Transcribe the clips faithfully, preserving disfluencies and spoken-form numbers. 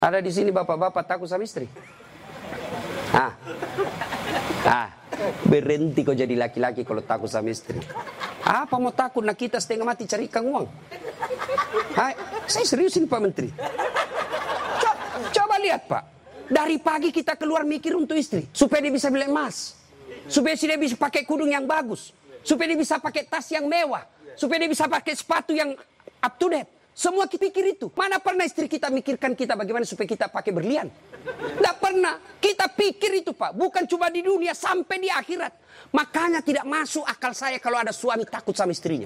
Ada di sini bapak-bapak takut sama istri? Ah, ah, berhenti kau jadi laki-laki kalau takut sama istri. Apa mau takut? Nak kita setengah mati cari ikan uang. Hai, saya seriusin Pak Menteri. Coba, coba lihat Pak. Dari pagi kita keluar mikir untuk istri. Supaya dia bisa beli emas. Supaya dia bisa pakai kudung yang bagus. Supaya dia bisa pakai tas yang mewah. Supaya dia bisa pakai sepatu yang up to date. Semua kita pikir itu. Mana pernah istri kita mikirkan kita bagaimana supaya kita pakai berlian? Tidak pernah. Kita pikir itu Pak. Bukan cuma di dunia, sampai di akhirat. Makanya tidak masuk akal saya kalau ada suami takut sama istrinya.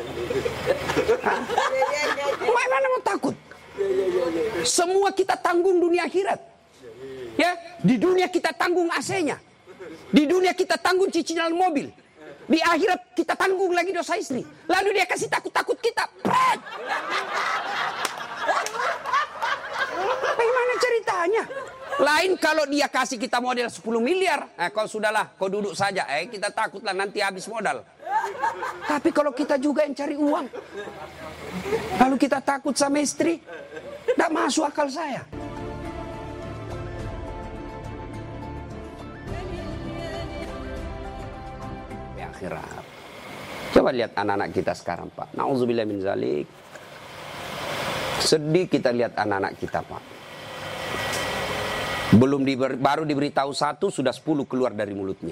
Mana mau takut? Semua kita tanggung dunia akhirat. Ya, di dunia kita tanggung A C-nya. Di dunia kita tanggung cicilan mobil. Di akhirat kita tanggung lagi dosa istri. Lalu dia kasih takut-takut kita. Pret! Bagaimana ceritanya? Lain kalau dia kasih kita modal sepuluh miliar. Eh, kau sudahlah, kau duduk saja. Eh, kita takutlah nanti habis modal. Tapi kalau kita juga yang cari uang. Lalu kita takut sama istri. Tidak masuk akal saya. Akhirat. Coba lihat anak-anak kita sekarang Pak. Nauzubillah min zalik. Sedih kita lihat anak-anak kita Pak. Belum diber, baru diberitahu satu sudah sepuluh keluar dari mulutnya.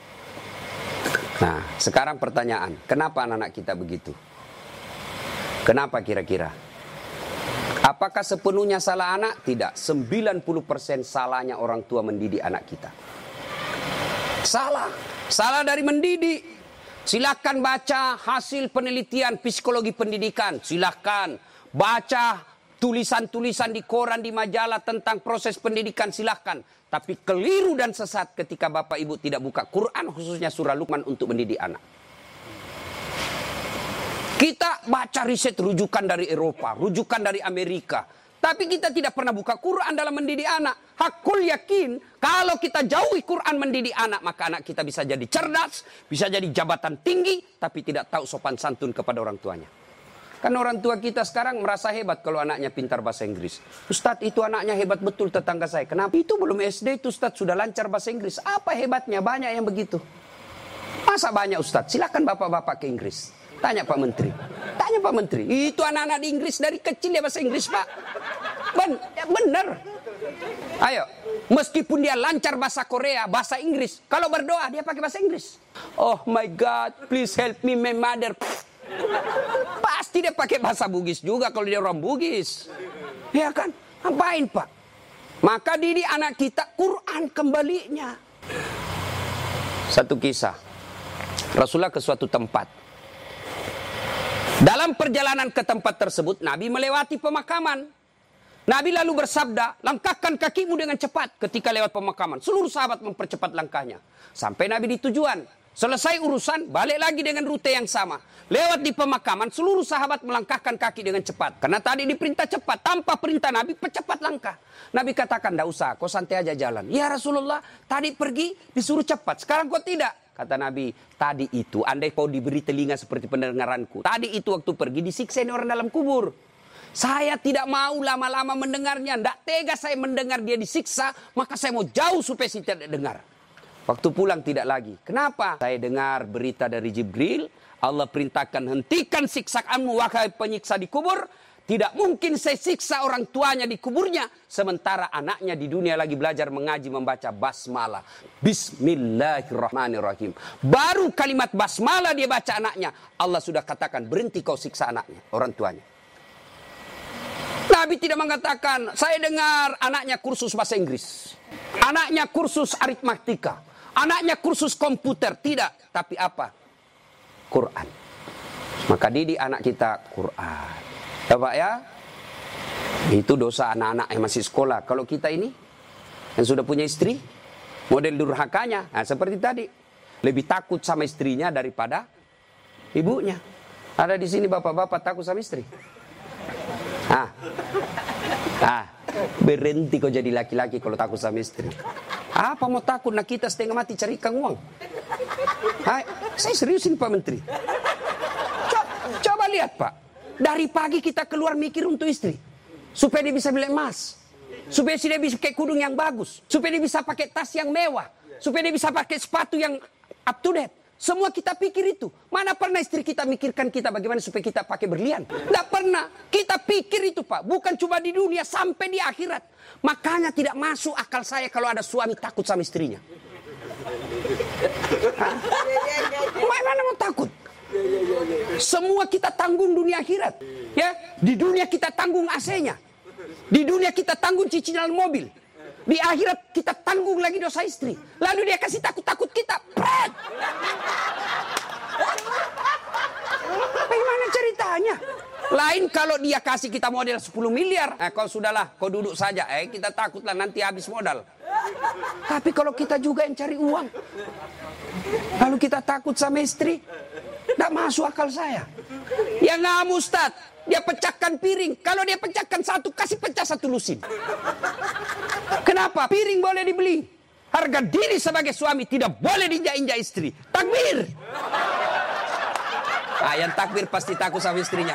Nah sekarang pertanyaan, kenapa anak-anak kita begitu? Kenapa kira-kira? Apakah sepenuhnya salah anak? Tidak. sembilan puluh persen salahnya orang tua mendidik anak kita. Salah. Salah dari mendidik. Silakan baca hasil penelitian psikologi pendidikan. Silakan baca tulisan-tulisan di koran, di majalah tentang proses pendidikan. Silakan. Tapi keliru dan sesat ketika Bapak Ibu tidak buka Quran, khususnya surah Luqman untuk mendidik anak. Kita baca riset rujukan dari Eropa, rujukan dari Amerika. Tapi kita tidak pernah buka Quran dalam mendidik anak. Hakul yakin, kalau kita jauhi Quran mendidik anak, maka anak kita bisa jadi cerdas, bisa jadi jabatan tinggi, tapi tidak tahu sopan santun kepada orang tuanya. Kan orang tua kita sekarang merasa hebat kalau anaknya pintar bahasa Inggris. Ustadz, itu anaknya hebat betul tetangga saya. Kenapa? Itu belum S D, itu Ustadz sudah lancar bahasa Inggris. Apa hebatnya? Banyak yang begitu. Masa banyak Ustadz? Silakan bapak-bapak ke Inggris. Tanya Pak Menteri. Tanya Pak Menteri. Itu anak-anak di Inggris dari kecil dia bahasa Inggris Pak. Ben, ya benar. Ayo. Meskipun dia lancar bahasa Korea, bahasa Inggris. Kalau berdoa dia pakai bahasa Inggris. Oh my God, please help me my mother. Pasti dia pakai bahasa Bugis juga kalau dia orang Bugis. Ya kan? Ngapain Pak? Maka didik anak kita Quran kembalinya. Satu kisah. Rasulullah ke suatu tempat. Dalam perjalanan ke tempat tersebut, Nabi melewati pemakaman. Nabi lalu bersabda, langkahkan kakimu dengan cepat ketika lewat pemakaman. Seluruh sahabat mempercepat langkahnya. Sampai Nabi di tujuan. Selesai urusan, balik lagi dengan rute yang sama. Lewat di pemakaman, seluruh sahabat melangkahkan kaki dengan cepat. Karena tadi diperintah cepat, tanpa perintah Nabi, percepat langkah. Nabi katakan, tidak usah, kau santai aja jalan. Ya Rasulullah, tadi pergi disuruh cepat, sekarang kau tidak. Kata Nabi, tadi itu andai kau diberi telinga seperti pendengaranku. Tadi itu waktu pergi disiksa orang dalam kubur. Saya tidak mau lama-lama mendengarnya. Tidak tega saya mendengar dia disiksa. Maka saya mau jauh supaya saya tidak dengar. Waktu pulang tidak lagi. Kenapa? Saya dengar berita dari Jibril. Allah perintahkan hentikan siksaanmu wahai penyiksa di kubur. Tidak mungkin saya siksa orang tuanya di kuburnya. Sementara anaknya di dunia lagi belajar mengaji membaca basmalah. Bismillahirrahmanirrahim. Baru kalimat basmalah dia baca anaknya. Allah sudah katakan berhenti kau siksa anaknya, orang tuanya. Nabi tidak mengatakan saya dengar anaknya kursus bahasa Inggris. Anaknya kursus aritmatika. Anaknya kursus komputer. Tidak. Tapi apa? Quran. Maka didik anak kita Quran. Ya Pak ya, itu dosa anak-anak yang masih sekolah. Kalau kita ini, yang sudah punya istri, model durhakanya, nah seperti tadi. Lebih takut sama istrinya daripada ibunya. Ada di sini bapak-bapak takut sama istri. Ah, ah, berhenti kau jadi laki-laki kalau takut sama istri. Apa mau takut? Nak kita setengah mati cari ikan uang. Hai, saya seriusin Pak Menteri. Coba, coba lihat Pak. Dari pagi kita keluar mikir untuk istri. Supaya dia bisa beli emas. Supaya dia bisa pakai kudung yang bagus. Supaya dia bisa pakai tas yang mewah. Supaya dia bisa pakai sepatu yang up to date. Semua kita pikir itu. Mana pernah istri kita mikirkan kita bagaimana supaya kita pakai berlian? Tidak pernah. Kita pikir itu, Pak. Bukan cuma di dunia, sampai di akhirat. Makanya tidak masuk akal saya kalau ada suami takut sama istrinya. Mana mau takut? Semua kita tanggung dunia akhirat. Ya, di dunia kita tanggung A C-nya. Di dunia kita tanggung cicilan mobil. Di akhirat kita tanggung lagi dosa istri. Lalu dia kasih takut-takut kita. Pret! Bagaimana ceritanya? Lain kalau dia kasih kita modal sepuluh miliar. Eh, kau sudahlah, kau duduk saja. Eh, kita takutlah nanti habis modal. Tapi kalau kita juga yang cari uang. Lalu kita takut sama istri. Tidak masuk akal saya. Ya nggak Ustaz. Dia pecahkan piring. Kalau dia pecahkan satu, kasih pecah satu lusin. Kenapa? Piring boleh dibeli. Harga diri sebagai suami tidak boleh diinjak-injak istri. Takbir. Ah, yang takbir pasti takut sama istrinya.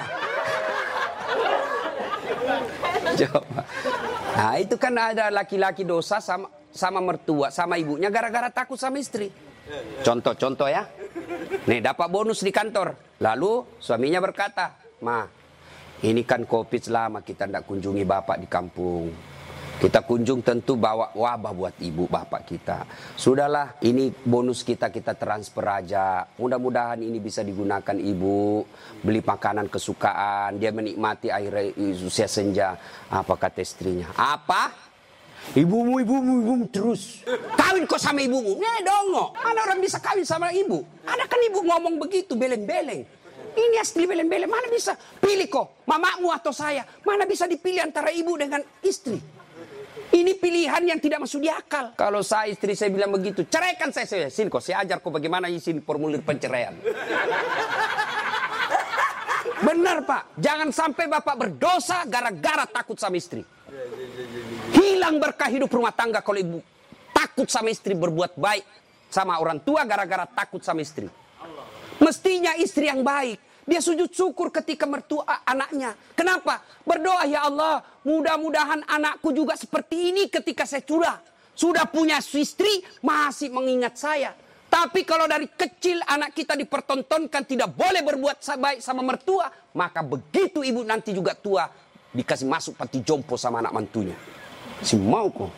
Coba. Nah, itu kan ada laki-laki dosa sama sama mertua, sama ibunya gara-gara takut sama istri. Contoh-contoh ya. Nih, dapat bonus di kantor. Lalu suaminya berkata, "Ma, ini kan Covid lama kita tidak kunjungi bapak di kampung. Kita kunjung tentu bawa wabah buat ibu bapak kita. Sudahlah, ini bonus kita, kita transfer aja. Mudah-mudahan ini bisa digunakan ibu. Beli makanan kesukaan. Dia menikmati air usia senja." Apa kata istrinya? "Apa? Ibumu, ibumu, ibumu terus. Kawin kok sama ibumu?" Nih dongo. Mana orang bisa kawin sama ibu? Ada kan ibu ngomong begitu, beleng-beleng. Ini asli beleng-beleng. Mana bisa pilih kok, mamamu atau saya? Mana bisa dipilih antara ibu dengan istri? Ini pilihan yang tidak masuk di akal. Kalau saya istri saya bilang begitu, ceraikan saya. Saya sini kok, saya ajar kok bagaimana isi formulir penceraian. Benar Pak, jangan sampai bapak berdosa gara-gara takut sama istri. Hilang berkah hidup rumah tangga kalau ibu takut sama istri, berbuat baik sama orang tua gara-gara takut sama istri. Mestinya istri yang baik, dia sujud syukur ketika mertua anaknya. Kenapa? Berdoa, "Ya Allah, mudah-mudahan anakku juga seperti ini ketika saya sudah sudah punya istri, masih mengingat saya." Tapi kalau dari kecil anak kita dipertontonkan tidak boleh berbuat baik sama mertua, maka begitu ibu nanti juga tua dikasih masuk panti jompo sama anak mantunya. Si mau kok.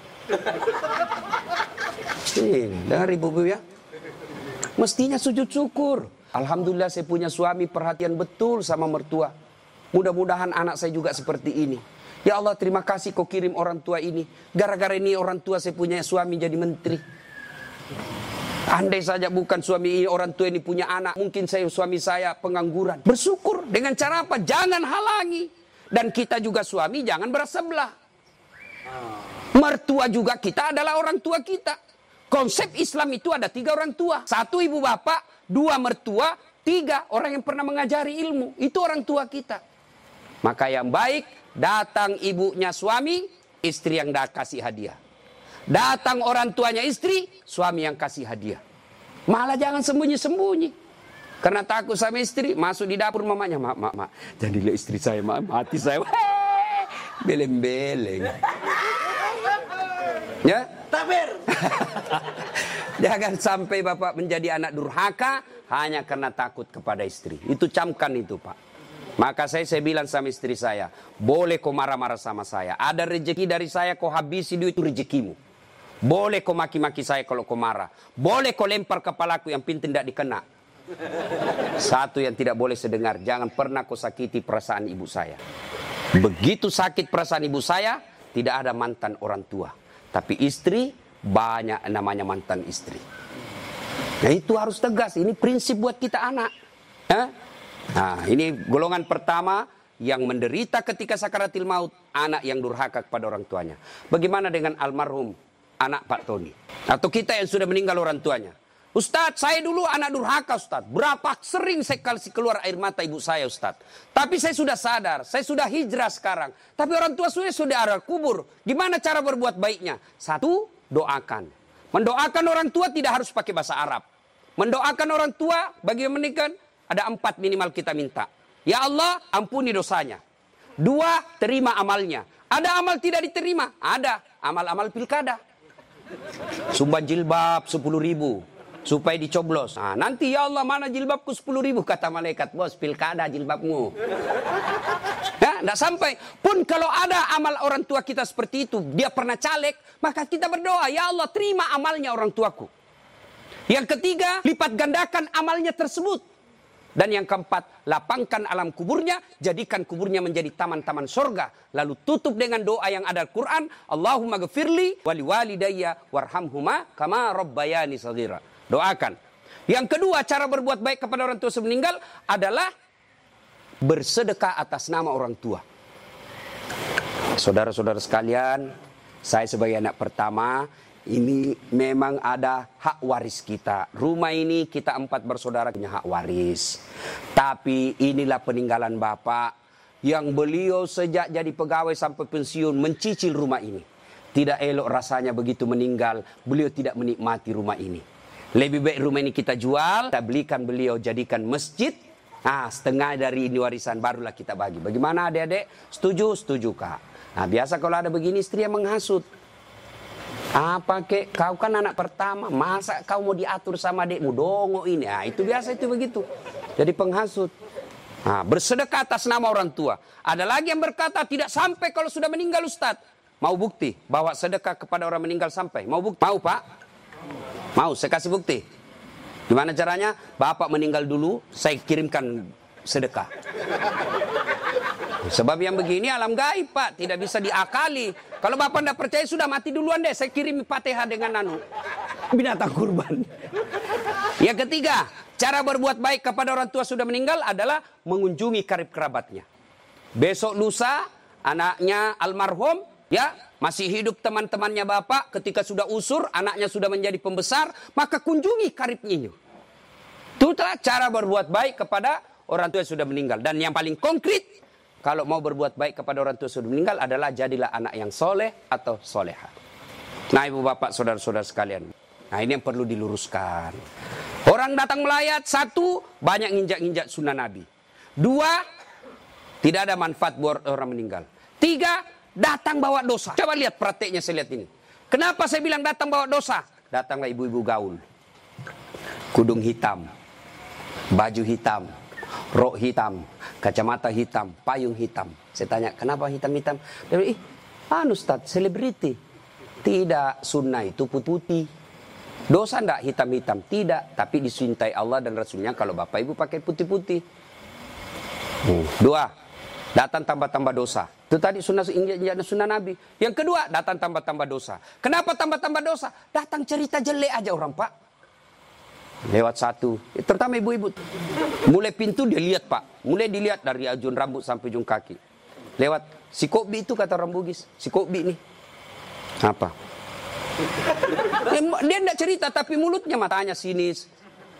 Ini dari ibu ya. Mestinya sujud syukur. Alhamdulillah saya punya suami perhatian betul sama mertua. Mudah-mudahan anak saya juga seperti ini. Ya Allah, terima kasih kau kirim orang tua ini. Gara-gara ini orang tua saya punya suami jadi menteri. Andai saja bukan suami ini, orang tua ini punya anak, mungkin saya suami saya pengangguran. Bersyukur dengan cara apa? Jangan halangi. Dan kita juga suami jangan bersebelah. Mertua juga kita adalah orang tua kita. Konsep Islam itu ada tiga orang tua. Satu ibu bapak, dua mertua, tiga orang yang pernah mengajari ilmu. Itu orang tua kita. Maka yang baik, datang ibunya suami, istri yang dah kasih hadiah. Datang orang tuanya istri, suami yang kasih hadiah. Malah jangan sembunyi-sembunyi. Karena takut sama istri, masuk di dapur mamanya. "Mak, mak, mak, jangan dilihat istri saya, mak, mati saya." Beleng-beleng. Ya? Takbir. Jangan sampai bapak menjadi anak durhaka hanya karena takut kepada istri. Itu camkan itu Pak. Maka saya saya bilang sama istri saya, boleh kau marah-marah sama saya. Ada rezeki dari saya kau habisi duit, itu rezekimu. Boleh kau maki-maki saya kalau kau marah. Boleh kau lempar kepalaku, yang penting tidak dikena. Satu yang tidak boleh sedengar, jangan pernah kau sakiti perasaan ibu saya. Begitu sakit perasaan ibu saya, tidak ada mantan orang tua. Tapi istri, banyak namanya mantan istri. Nah itu harus tegas, ini prinsip buat kita anak. Eh? Nah ini golongan pertama yang menderita ketika sakaratil maut, anak yang durhaka kepada orang tuanya. Bagaimana dengan almarhum anak Pak Tony? Atau kita yang sudah meninggal orang tuanya. "Ustadz, saya dulu anak durhaka Ustadz. Berapa sering saya kasih keluar air mata ibu saya Ustadz. Tapi saya sudah sadar, saya sudah hijrah sekarang. Tapi orang tua saya sudah ada kubur. Gimana cara berbuat baiknya?" Satu, doakan. Mendoakan orang tua tidak harus pakai bahasa Arab. Mendoakan orang tua bagi yang menikah ada empat minimal kita minta. Ya Allah, ampuni dosanya. Dua, terima amalnya. Ada amal tidak diterima? Ada. Amal-amal pilkada. Sumbang jilbab sepuluh ribu. Supaya dicoblos. Nah, nanti ya Allah mana jilbabku sepuluh ribu. Kata malaikat, bos pilkada jilbabmu. Ya, tidak sampai. Pun kalau ada amal orang tua kita seperti itu. Dia pernah caleg. Maka kita berdoa. Ya Allah terima amalnya orang tuaku. Yang ketiga, lipat gandakan amalnya tersebut. Dan yang keempat, lapangkan alam kuburnya, jadikan kuburnya menjadi taman-taman sorga. Lalu tutup dengan doa yang ada Al-Quran. Allahumma gfirli wali walidayya warhamhuma kama rabbayani saghira. Doakan. Yang kedua, cara berbuat baik kepada orang tua sebelum meninggal adalah bersedekah atas nama orang tua. Saudara-saudara sekalian, saya sebagai anak pertama, ini memang ada hak waris kita. Rumah ini kita empat bersaudara punya hak waris. Tapi inilah peninggalan Bapak yang beliau sejak jadi pegawai sampai pensiun mencicil rumah ini. Tidak elok rasanya begitu meninggal, beliau tidak menikmati rumah ini. Lebih baik rumah ini kita jual, kita belikan beliau jadikan masjid. Nah, setengah dari ini warisan barulah kita bagi. Bagaimana adik-adik? Setuju? Setuju Kak. Nah, biasa kalau ada begini istri yang menghasut. Apa kek, kau kan anak pertama, masa kau mau diatur sama adikmu, dongo ini. Nah, itu biasa itu begitu. Jadi penghasut. Nah, bersedekah atas nama orang tua. Ada lagi yang berkata tidak sampai kalau sudah meninggal Ustadz. Mau bukti bahwa sedekah kepada orang meninggal sampai? Mau bukti? Mau Pak? Mau, saya kasih bukti. Gimana caranya? Bapak meninggal dulu, saya kirimkan sedekah. Sebab yang begini alam gaib Pak, tidak bisa diakali. Kalau Bapak tidak percaya sudah mati duluan deh, saya kirim Fatihah dengan anu binatang kurban. Yang ketiga, cara berbuat baik kepada orang tua sudah meninggal adalah mengunjungi karib kerabatnya. Besok lusa anaknya almarhum ya masih hidup teman-temannya Bapak, ketika sudah usur anaknya sudah menjadi pembesar, maka kunjungi karibnya. Itulah cara berbuat baik kepada orang tua yang sudah meninggal. Dan yang paling konkret, kalau mau berbuat baik kepada orang tua sudah meninggal adalah jadilah anak yang soleh atau soleha. Nah ibu bapak saudara-saudara sekalian. Nah ini yang perlu diluruskan. Orang datang melayat, satu, banyak nginjak-nginjak sunnah Nabi. Dua, tidak ada manfaat buat orang meninggal. Tiga, datang bawa dosa. Coba lihat prakteknya saya lihat ini. Kenapa saya bilang datang bawa dosa? Datanglah ibu-ibu gaul. Kudung hitam, baju hitam, rok hitam, kacamata hitam, payung hitam. Saya tanya, kenapa hitam-hitam? Dia bilang, ih, anu Ustaz, selebriti. Tidak, sunnah itu putih-putih. Dosa enggak hitam-hitam? Tidak, tapi dicintai Allah dan Rasulnya kalau bapak ibu pakai putih-putih. Hmm. Dua, datang tambah-tambah dosa. Itu tadi sunnah, sunnah Nabi. Yang kedua, datang tambah-tambah dosa. Kenapa tambah-tambah dosa? Datang cerita jelek aja orang Pak. Lewat satu, terutama ibu-ibu. Mulai pintu dia lihat Pak. Mulai dilihat dari ujung rambut sampai ujung kaki. Lewat, si Kobi itu kata orang Bugis. Si Kobi nih. Apa? Dia tidak cerita tapi mulutnya matanya sinis.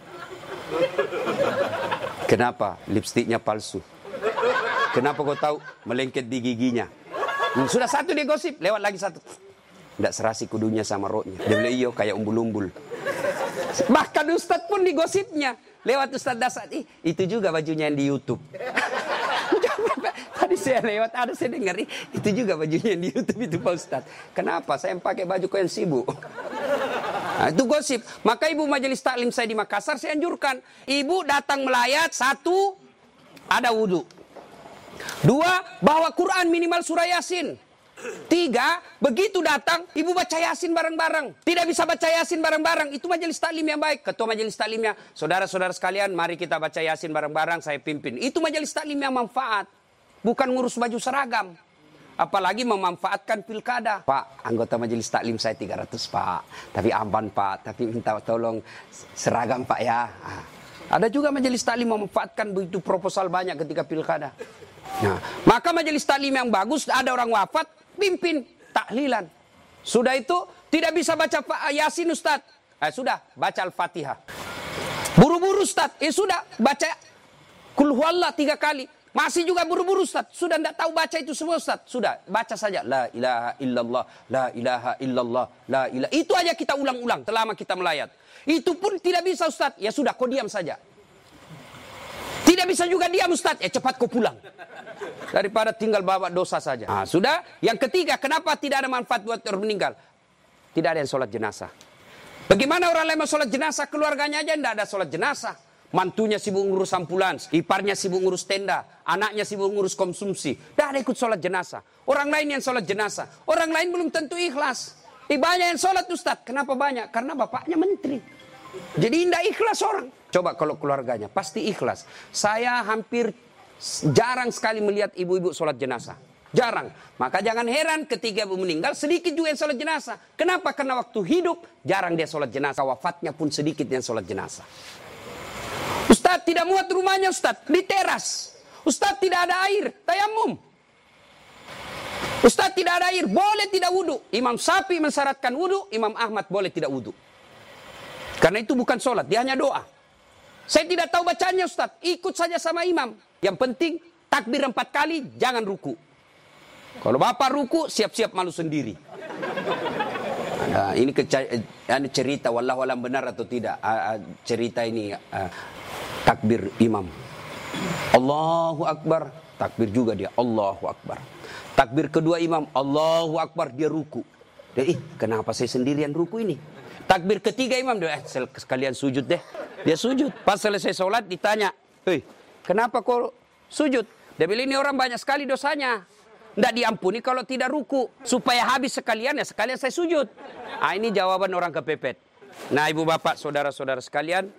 Kenapa? Lipstiknya palsu. Kenapa kau tahu? Melengket di giginya. Sudah satu dia gosip, lewat lagi satu. Tidak serasi kudunya sama roknya. Dia bilang iyo kayak umbul-umbul. Bahkan Ustadz pun digosipnya. Lewat Ustadz Dasar. Ih, itu juga bajunya yang di YouTube. Tadi saya lewat, ada saya dengar. Itu juga bajunya yang di YouTube itu Pak Ustadz. Kenapa? Saya pakai baju kau yang sibuk. Nah, itu gosip. Maka ibu majelis taklim saya di Makassar, saya anjurkan. Ibu datang melayat, satu, ada wudhu. Dua, bawa Quran minimal surah Yasin. Tiga, begitu datang, ibu baca Yasin bareng-bareng. Tidak bisa baca Yasin bareng-bareng, itu majelis taklim yang baik. Ketua majelis taklimnya, saudara-saudara sekalian, mari kita baca Yasin bareng-bareng, saya pimpin. Itu majelis taklim yang manfaat. Bukan ngurus baju seragam. Apalagi memanfaatkan pilkada. Pak, anggota majelis taklim saya tiga ratus Pak. Tapi amban Pak, tapi minta tolong seragam Pak ya. Nah, ada juga majelis taklim memanfaatkan begitu proposal banyak ketika pilkada. Nah, maka majelis taklim yang bagus, ada orang wafat, pimpin tahlilan. Sudah itu tidak bisa baca Yasin Ustaz. Eh, sudah baca Al-Fatihah. Buru-buru Ustaz. Eh sudah baca Qul huwallah tiga kali. Masih juga buru-buru Ustaz. Sudah tidak tahu baca itu semua Ustaz. Sudah baca saja la ilaha illallah, la ilaha illallah, la ilaha. Itu aja kita ulang-ulang selama kita melayat. Itu pun tidak bisa Ustaz. Ya sudah kau diam saja. Tidak bisa juga diam Ustaz, ya cepat kau pulang. Daripada tinggal bawa dosa saja. Nah, sudah. Yang ketiga, kenapa tidak ada manfaat buat orang meninggal? Tidak ada yang sholat jenazah. Bagaimana orang lain mau sholat jenazah, keluarganya aja tidak ada sholat jenazah. Mantunya sibuk ngurus ambulans, iparnya sibuk ngurus tenda, anaknya sibuk ngurus konsumsi. Tidak ada ikut sholat jenazah. Orang lain yang sholat jenazah. Orang lain belum tentu ikhlas. Eh, banyak yang sholat Ustaz. Kenapa banyak? Karena bapaknya menteri. Jadi tidak ikhlas orang. Coba kalau keluarganya, pasti ikhlas. Saya hampir jarang sekali melihat ibu-ibu sholat jenazah. Jarang. Maka jangan heran ketika ibu meninggal, sedikit juga yang sholat jenazah. Kenapa? Karena waktu hidup, jarang dia sholat jenazah. Wafatnya pun sedikit yang sholat jenazah. Ustaz tidak muat rumahnya Ustaz, di teras. Ustaz tidak ada air, tayamum. Ustaz tidak ada air, boleh tidak wudu. Imam Syafi'i mensyaratkan wudu, Imam Ahmad boleh tidak wudu. Karena itu bukan sholat, dia hanya doa. Saya tidak tahu bacanya Ustaz, ikut saja sama imam. Yang penting takbir empat kali, jangan ruku. Kalau bapak ruku, siap-siap malu sendiri. Nah, ini cerita, wallahu alam benar atau tidak. Cerita ini uh, takbir imam. Allahu Akbar, takbir juga dia, Allahu Akbar. Takbir kedua imam, Allahu Akbar, dia ruku. Dia, ih, kenapa saya sendirian ruku ini? Takbir ketiga imam, dia, eh, sekalian sujud deh. Dia sujud. Pas selesai sholat ditanya, hei, kenapa kau sujud? Dia bilang, ini orang banyak sekali dosanya. Tidak diampuni kalau tidak ruku. Supaya habis sekalian, ya sekalian saya sujud. Ah, ini jawaban orang kepepet. Nah, ibu bapak, saudara-saudara sekalian.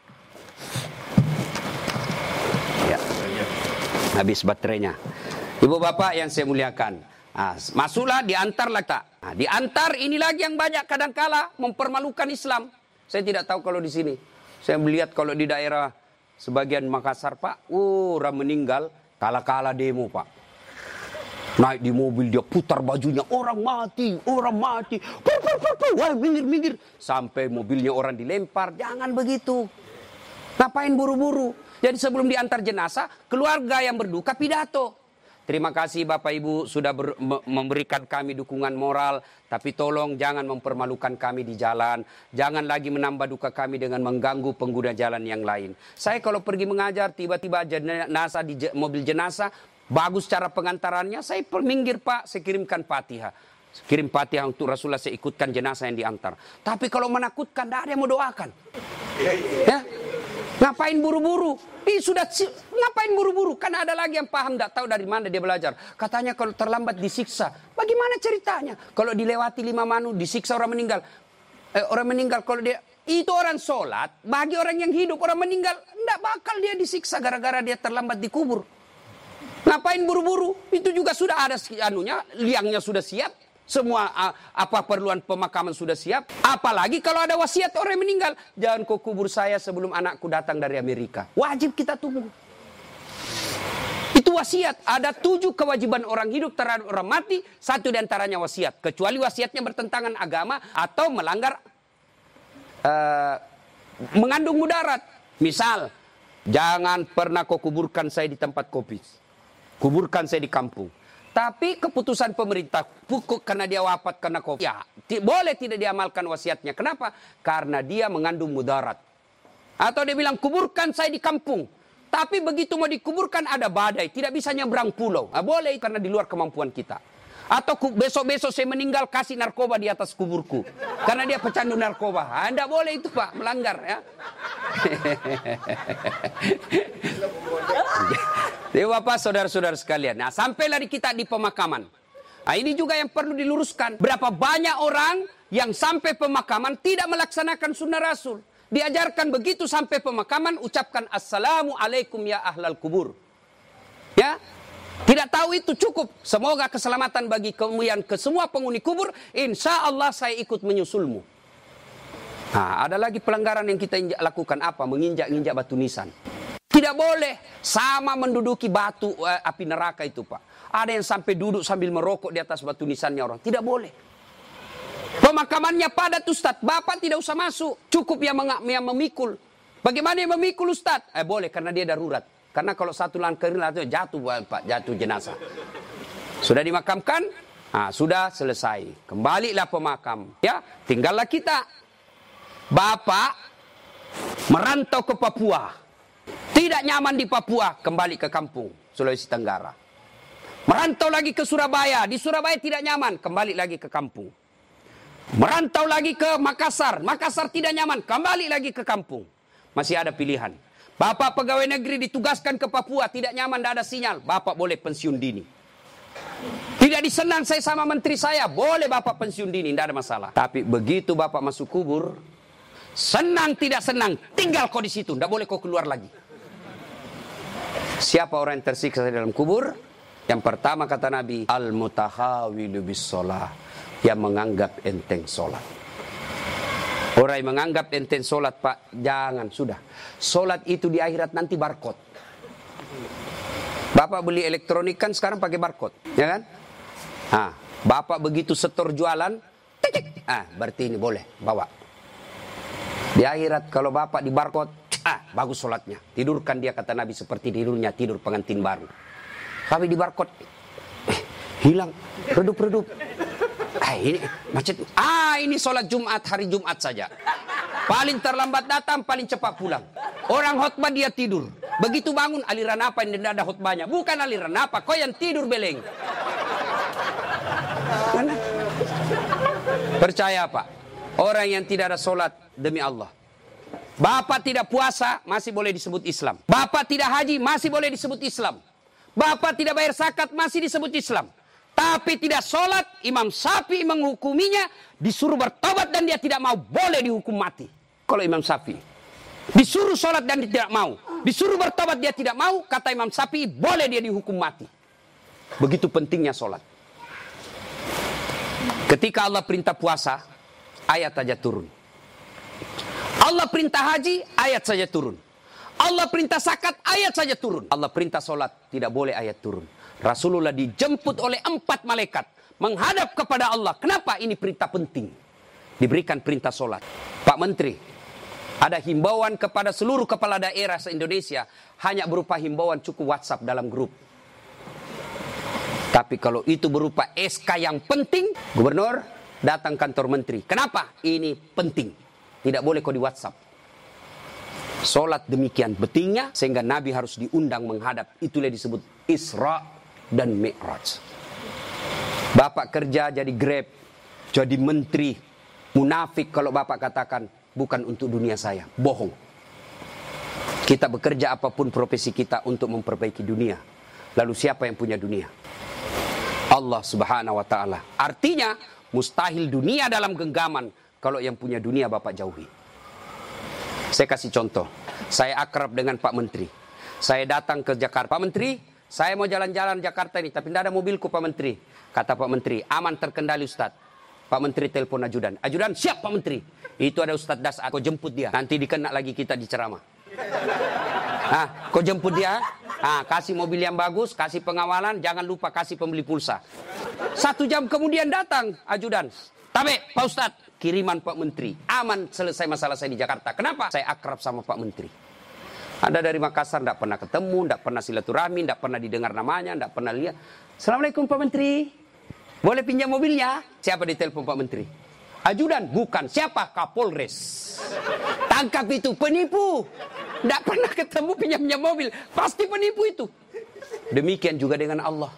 Ya, habis baterainya. Ibu bapak yang saya muliakan. Nah, masuklah, diantarlah tak. Nah, diantar ini lagi yang banyak kadangkala mempermalukan Islam. Saya tidak tahu kalau di sini. Saya melihat kalau di daerah sebagian Makassar, Pak, uh, orang meninggal, kala-kala demo, Pak. Naik di mobil, dia putar bajunya, orang mati, orang mati. Pur, pur, pur, pur. Wah, minggir, minggir. Sampai mobilnya orang dilempar, jangan begitu. Ngapain buru-buru? Jadi sebelum diantar jenazah, keluarga yang berduka pidato. Terima kasih Bapak Ibu sudah ber, memberikan kami dukungan moral. Tapi tolong jangan mempermalukan kami di jalan. Jangan lagi menambah duka kami dengan mengganggu pengguna jalan yang lain. Saya kalau pergi mengajar, tiba-tiba jenazah di mobil jenazah, bagus cara pengantarannya, saya minggir Pak, saya kirimkan Fatihah. Kirim Fatihah untuk Rasulullah, saya ikutkan jenazah yang diantar. Tapi kalau menakutkan, tidak ada yang mau doakan. Ya? Ngapain buru-buru? Ih, sudah ngapain buru-buru? Kan ada lagi yang paham, tidak tahu dari mana dia belajar. Katanya kalau terlambat disiksa. Bagaimana ceritanya? Kalau dilewati lima manu, disiksa orang meninggal. Eh, orang meninggal kalau dia itu orang sholat, bagi orang yang hidup, orang meninggal, tidak bakal dia disiksa gara-gara dia terlambat dikubur. Ngapain buru-buru? Itu juga sudah ada anunya, liangnya sudah siap. Semua uh, apa perluan pemakaman sudah siap. Apalagi kalau ada wasiat orang yang meninggal. Jangan kau kubur saya sebelum anakku datang dari Amerika. Wajib kita tunggu. Itu wasiat. Ada tujuh kewajiban orang hidup terhadap orang mati. Satu diantaranya wasiat. Kecuali wasiatnya bertentangan agama atau melanggar uh, mengandung mudarat. Misal, jangan pernah kau kuburkan saya di tempat kopi. Kuburkan saya di kampung. Tapi keputusan pemerintah pukul karena dia wafat karena covid. Ya, boleh tidak diamalkan wasiatnya. Kenapa? Karena dia mengandung mudarat. Atau dia bilang kuburkan saya di kampung. Tapi begitu mau dikuburkan ada badai. Tidak bisa nyebrang pulau. Nah, boleh karena di luar kemampuan kita. Atau besok-besok saya meninggal kasih narkoba di atas kuburku. Karena dia pecandu narkoba. Ah, tidak boleh itu Pak. Melanggar ya. Jadi Bapak, saudara-saudara sekalian. Nah, sampailah kita di pemakaman. Nah, ini juga yang perlu diluruskan. Berapa banyak orang yang sampai pemakaman tidak melaksanakan sunnah Rasul. Diajarkan begitu sampai pemakaman, ucapkan Assalamualaikum ya ahlal kubur. Ya, tidak tahu itu cukup. Semoga keselamatan bagi kemuliaan ke semua penghuni kubur. Insya Allah saya ikut menyusulmu. Nah, ada lagi pelanggaran yang kita lakukan apa? Menginjak-injak batu nisan. Tidak boleh sama menduduki batu uh, api neraka itu Pak. Ada yang sampai duduk sambil merokok di atas batu nisannya orang. Tidak boleh. Pemakamannya padat Ustaz. Bapak tidak usah masuk. Cukup yang, yang memikul. Bagaimana yang memikul Ustaz? Eh boleh karena dia darurat. Karena kalau satu langkah jatuh Pak, jatuh jenazah. Sudah dimakamkan? Nah, sudah selesai. Kembalilah pemakam. Ya, tinggallah kita. Bapak merantau ke Papua. Tidak nyaman di Papua, kembali ke kampung, Sulawesi Tenggara. Merantau lagi ke Surabaya, di Surabaya tidak nyaman, kembali lagi ke kampung. Merantau lagi ke Makassar, Makassar tidak nyaman, kembali lagi ke kampung. Masih ada pilihan. Bapak pegawai negeri ditugaskan ke Papua, tidak nyaman, tidak ada sinyal, Bapak boleh pensiun dini. Tidak disenang saya sama menteri saya, boleh Bapak pensiun dini, tidak ada masalah. Tapi begitu Bapak masuk kubur, senang tidak senang, tinggal kau di situ, tidak boleh kau keluar lagi. Siapa orang yang tersiksa di dalam kubur? Yang pertama kata Nabi, al-mutahawilu bis-sholah, yang menganggap enteng sholat. Orang yang menganggap enteng sholat, Pak, jangan, sudah. Sholat itu di akhirat nanti barcode. Bapak beli elektronik kan sekarang pakai barcode, ya kan? Nah, Bapak begitu setor jualan, titik, ah, berarti ini boleh, bawa. Di akhirat kalau Bapak di barcode, ah, bagus sholatnya. Tidurkan dia, kata Nabi, seperti tidurnya tidur pengantin baru. Tapi di barcode, eh, hilang, redup-redup. Ah, ini macet. Ah, ini sholat Jumat, hari Jumat saja. Paling terlambat datang, paling cepat pulang. Orang khotbah dia tidur. Begitu bangun, aliran apa yang tidak ada khotbahnya? Bukan aliran apa, kau yang tidur beleng. Mana? Percaya Pak, orang yang tidak ada sholat demi Allah. Bapak tidak puasa, masih boleh disebut Islam. Bapak tidak haji, masih boleh disebut Islam. Bapak tidak bayar zakat, masih disebut Islam. Tapi tidak sholat, Imam Syafi'i menghukuminya, disuruh bertobat dan dia tidak mau, boleh dihukum mati. Kalau Imam Syafi'i disuruh sholat dan dia tidak mau, disuruh bertobat dia tidak mau, kata Imam Syafi'i, boleh dia dihukum mati. Begitu pentingnya sholat. Ketika Allah perintah puasa, ayat saja turun. Allah perintah haji, ayat saja turun. Allah perintah zakat, ayat saja turun. Allah perintah sholat, tidak boleh ayat turun. Rasulullah dijemput oleh empat malaikat menghadap kepada Allah. Kenapa? Ini perintah penting. Diberikan perintah sholat. Pak Menteri, ada himbauan kepada seluruh kepala daerah se-Indonesia, hanya berupa himbauan cukup WhatsApp dalam grup. Tapi kalau itu berupa S K yang penting, Gubernur datang kantor Menteri. Kenapa? Ini penting. Tidak boleh kau di WhatsApp. Sholat demikian pentingnya sehingga Nabi harus diundang menghadap. Itulah disebut Isra dan Mi'raj. Bapak kerja jadi Grab, jadi menteri, munafik kalau Bapak katakan bukan untuk dunia saya, bohong. Kita bekerja apapun profesi kita untuk memperbaiki dunia. Lalu siapa yang punya dunia? Allah Subhanahu wa taala. Artinya mustahil dunia dalam genggaman kalau yang punya dunia Bapak jauhi. Saya kasih contoh. Saya akrab dengan Pak Menteri. Saya datang ke Jakarta. Pak Menteri, saya mau jalan-jalan Jakarta ini, tapi tidak ada mobilku Pak Menteri. Kata Pak Menteri, aman terkendali Ustaz. Pak Menteri telepon ajudan. Ajudan, siap Pak Menteri. Itu ada Ustaz Das, aku jemput dia. Nanti dikena lagi kita di ceramah. Ah, kau jemput dia. Ah, kasih mobil yang bagus, kasih pengawalan, jangan lupa kasih pembeli pulsa. Satu jam kemudian datang ajudan. Tabe, Pak Ustaz, kiriman Pak Menteri. Aman, selesai masalah saya di Jakarta. Kenapa? Saya akrab sama Pak Menteri. Anda dari Makassar, tidak pernah ketemu, tidak pernah silaturahmi, tidak pernah didengar namanya, tidak pernah lihat. Assalamualaikum Pak Menteri. Boleh pinjam mobilnya? Siapa ditelepon Pak Menteri? Ajudan, bukan. Siapa? Kapolres. Tangkap itu, penipu. Tidak pernah ketemu pinjam-pinjam mobil. Pasti penipu itu. Demikian juga dengan Allah.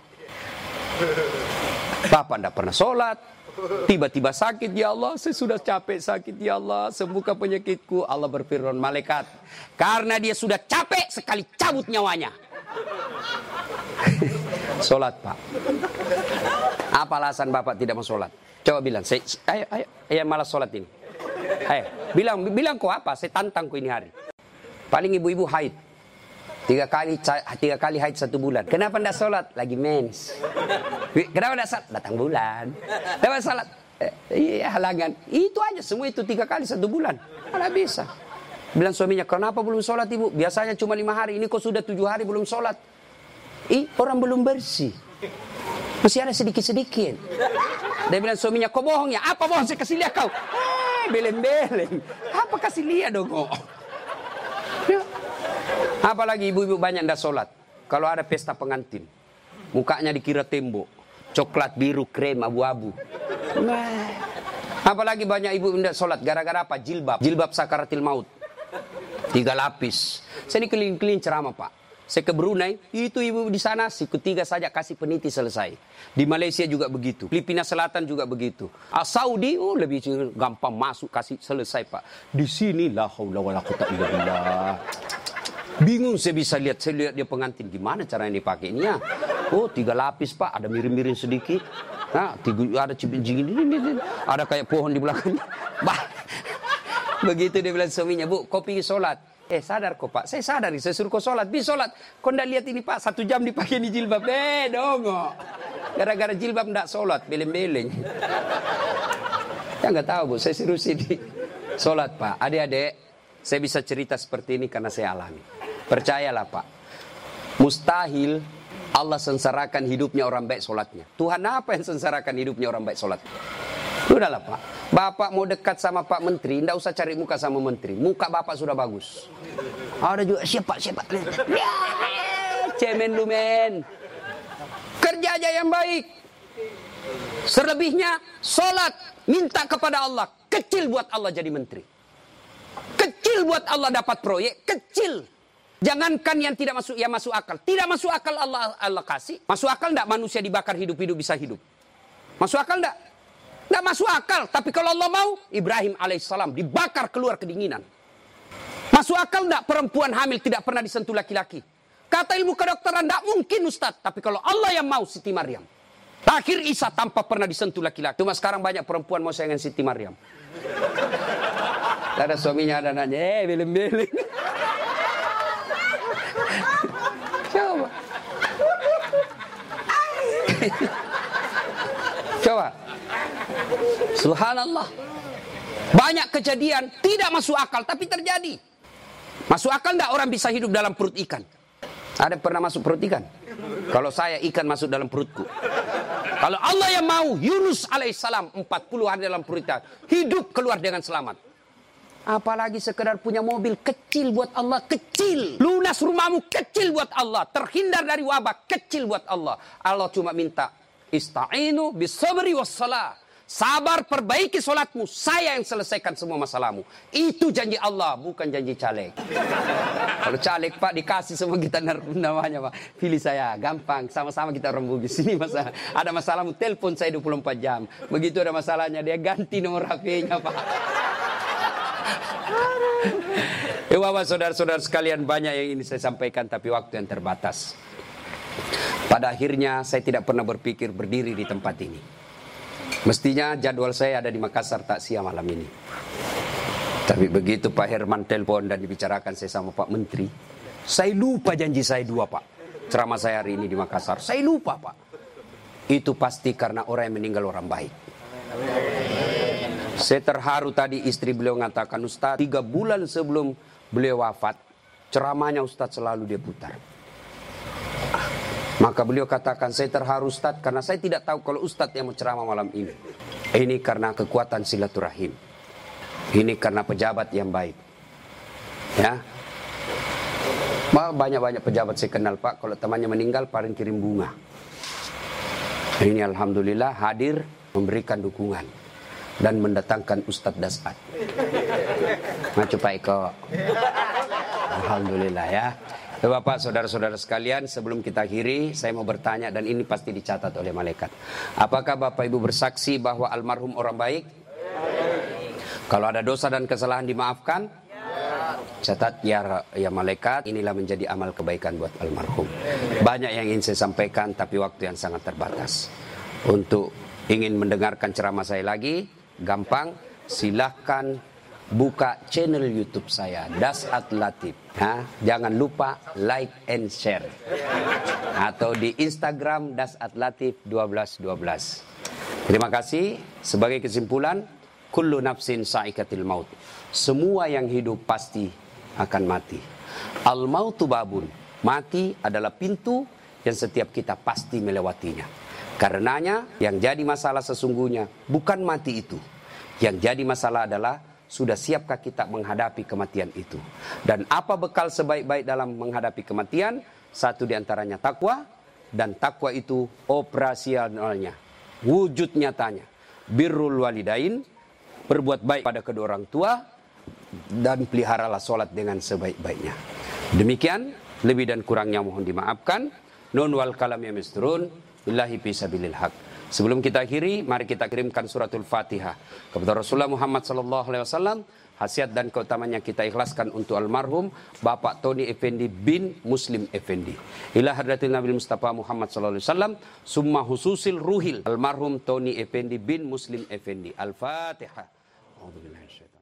Bapak tidak pernah sholat. Tiba-tiba sakit, ya Allah, saya sudah capek sakit, ya Allah, sembuhkan penyakitku. Allah berfirman, malaikat, karena dia sudah capek sekali cabut nyawanya. Sholat Pak. Apa alasan Bapak tidak mau sholat? Coba bilang, saya, ayo, ayo, ayo malas sholat ini. Ayo, bilang, bilang kok apa? Saya tantang kok ini hari. Paling ibu-ibu haid. Tiga kali, tiga kali haid satu bulan. Kenapa tidak sholat? Lagi mens. Kenapa tidak sholat? Datang bulan. Kenapa sholat? Eh, iya halangan. Itu aja, semua itu tiga kali satu bulan. Mana bisa. Bilang suaminya, kenapa belum sholat ibu? Biasanya cuma lima hari, ini kok sudah tujuh hari belum sholat. Ih, orang belum bersih. Masih ada sedikit-sedikit. Dia bilang suaminya, kok bohong ya? Apa bohong? Saya kasih lihat kau. Eh, beleng-beleng. Apa kasih lihat dong kok? Ya. Apalagi ibu-ibu banyak tidak sholat. Kalau ada pesta pengantin, mukanya dikira tembok, coklat, biru, krem, abu-abu. Nah. Apalagi banyak ibu tidak sholat gara-gara apa? Jilbab, jilbab sakaratil maut. Tiga lapis. Saya ini keliling-keliling ceramah, Pak. Saya ke Brunei, itu ibu di sana, siku tiga saja kasih peniti selesai. Di Malaysia juga begitu. Filipina Selatan juga begitu. Ah, Saudi, oh lebih gampang masuk, kasih selesai, Pak. Di sini, la haula wala quwata illa billah. Bingung saya bisa lihat, saya lihat dia pengantin. Gimana caranya dipakainya? Oh, tiga lapis, Pak. Ada miring-miring sedikit. Nah, tiga, ada cipin-cipin ini, ada kayak pohon di belakang. Bah. Begitu dia bilang suaminya, Bu, kau pergi sholat. Eh, sadar kok, Pak. Saya sadar, saya suruh kau sholat. Bi sholat. Kau ndak lihat ini, Pak. Satu jam dipakai di jilbab. Eh, dongo. Gara-gara jilbab ndak sholat. Beleng-beleng. Ya nggak tahu, Bu. Saya suruh sini sholat, Pak. Adik-adik, saya bisa cerita seperti ini karena saya alami. Percayalah, Pak. Mustahil Allah sengsarakan hidupnya orang baik sholatnya. Tuhan apa yang sengsarakan hidupnya orang baik sholat? Udahlah, Pak. Bapak mau dekat sama Pak Menteri, ndak usah cari muka sama Menteri. Muka Bapak sudah bagus. Ada juga, siapa, siapa. Ya, cemen lu, men. Kerja aja yang baik. Selebihnya, sholat. Minta kepada Allah. Kecil buat Allah jadi menteri. Kecil buat Allah dapat proyek. Kecil. Jangankan yang tidak masuk, yang masuk akal. Tidak masuk akal Allah Allah kasih. Masuk akal ndak manusia dibakar hidup-hidup bisa hidup? Masuk akal ndak? Nggak masuk akal, tapi kalau Allah mau, Ibrahim alaihissalam dibakar keluar kedinginan. Masuk akal nggak perempuan hamil tidak pernah disentuh laki-laki? Kata ilmu kedokteran, nggak mungkin Ustaz. Tapi kalau Allah yang mau, Siti Maryam. Lahir Isa tanpa pernah disentuh laki-laki. Cuma sekarang banyak perempuan mau sayangan Siti Maryam. Ada suaminya, ada nanya, eh beleng-beleng. Coba. Coba. Subhanallah. Banyak kejadian tidak masuk akal tapi terjadi. Masuk akal enggak orang bisa hidup dalam perut ikan? Ada pernah masuk perut ikan? Kalau saya, ikan masuk dalam perutku. Kalau Allah yang mau, Yunus alaihissalam empat puluh hari dalam perut ikan, hidup keluar dengan selamat. Apalagi sekedar punya mobil kecil buat Allah, kecil. Lunas rumahmu kecil buat Allah. Terhindar dari wabah kecil buat Allah. Allah cuma minta ista'inu bisabri wassalah. Sabar, perbaiki solatmu. Saya yang selesaikan semua masalahmu. Itu janji Allah, bukan janji caleg. Kalau caleg, Pak, dikasih semua kita namanya, Pak. Pilih saya, gampang. Sama-sama kita orang Bugis. Ini masalah. Ada masalahmu, telepon saya dua puluh empat jam. Begitu ada masalahnya, dia ganti nomor H P-nya, Pak. Ya, Bapak, saudara-saudara sekalian, banyak yang ini saya sampaikan, tapi waktu yang terbatas. Pada akhirnya, saya tidak pernah berpikir berdiri di tempat ini. Mestinya jadwal saya ada di Makassar takziah malam ini. Tapi begitu Pak Herman telepon dan dibicarakan saya sama Pak Menteri, saya lupa janji saya dua, Pak. Ceramah saya hari ini di Makassar, saya lupa, Pak. Itu pasti karena orang yang meninggal orang baik. Saya terharu tadi istri beliau mengatakan, Ustaz, tiga bulan sebelum beliau wafat, ceramahnya Ustaz selalu dia putar. Maka beliau katakan, saya terharu Ustaz karena saya tidak tahu kalau Ustaz yang mau ceramah malam ini. Ini karena kekuatan silaturahim. Ini karena pejabat yang baik. Ya. Banyak-banyak pejabat saya kenal, Pak. Kalau temannya meninggal, paling kirim bunga. Ini Alhamdulillah hadir memberikan dukungan. Dan mendatangkan Ustadz Dasat. Maju Pak Eko. Alhamdulillah ya. Bapak, saudara-saudara sekalian, sebelum kita akhiri, saya mau bertanya dan ini pasti dicatat oleh malaikat. Apakah Bapak Ibu bersaksi bahwa almarhum orang baik? Kalau ada dosa dan kesalahan dimaafkan? Catat ya, ya malaikat, inilah menjadi amal kebaikan buat almarhum. Banyak yang ingin saya sampaikan, tapi waktu yang sangat terbatas. Untuk ingin mendengarkan ceramah saya lagi, gampang, silahkan buka channel YouTube saya, Dasat Latif. Ha? Jangan lupa like and share. Atau di Instagram Dasat Latif dua belas dua belas. Terima kasih. Sebagai kesimpulan, kullu nafsin sa'ikatil maut. Semua yang hidup pasti akan mati. Al mautu babun. Mati adalah pintu yang setiap kita pasti melewatinya. Karenanya yang jadi masalah sesungguhnya bukan mati itu. Yang jadi masalah adalah sudah siapkah kita menghadapi kematian itu. Dan apa bekal sebaik-baik dalam menghadapi kematian? Satu diantaranya takwa. Dan takwa itu operasionalnya, wujud nyatanya. Birrul walidain, berbuat baik pada kedua orang tua. dan peliharalah solat dengan sebaik-baiknya. Demikian, lebih dan kurangnya mohon dimaafkan. Nun wal kalam ya misturun. Billahi fisabilil haq. Sebelum kita akhiri, mari kita kirimkan suratul Fatihah kepada Rasulullah Muhammad sallallahu alaihi wasallam. Khasiat dan keutamanya kita ikhlaskan untuk almarhum Bapak Tony Effendi bin Muslim Effendi. Ila hadratil Nabi Mustafa Muhammad sallallahu alaihi wasallam, summa hususil ruhil almarhum Tony Effendi bin Muslim Effendi. Al-Fatihah.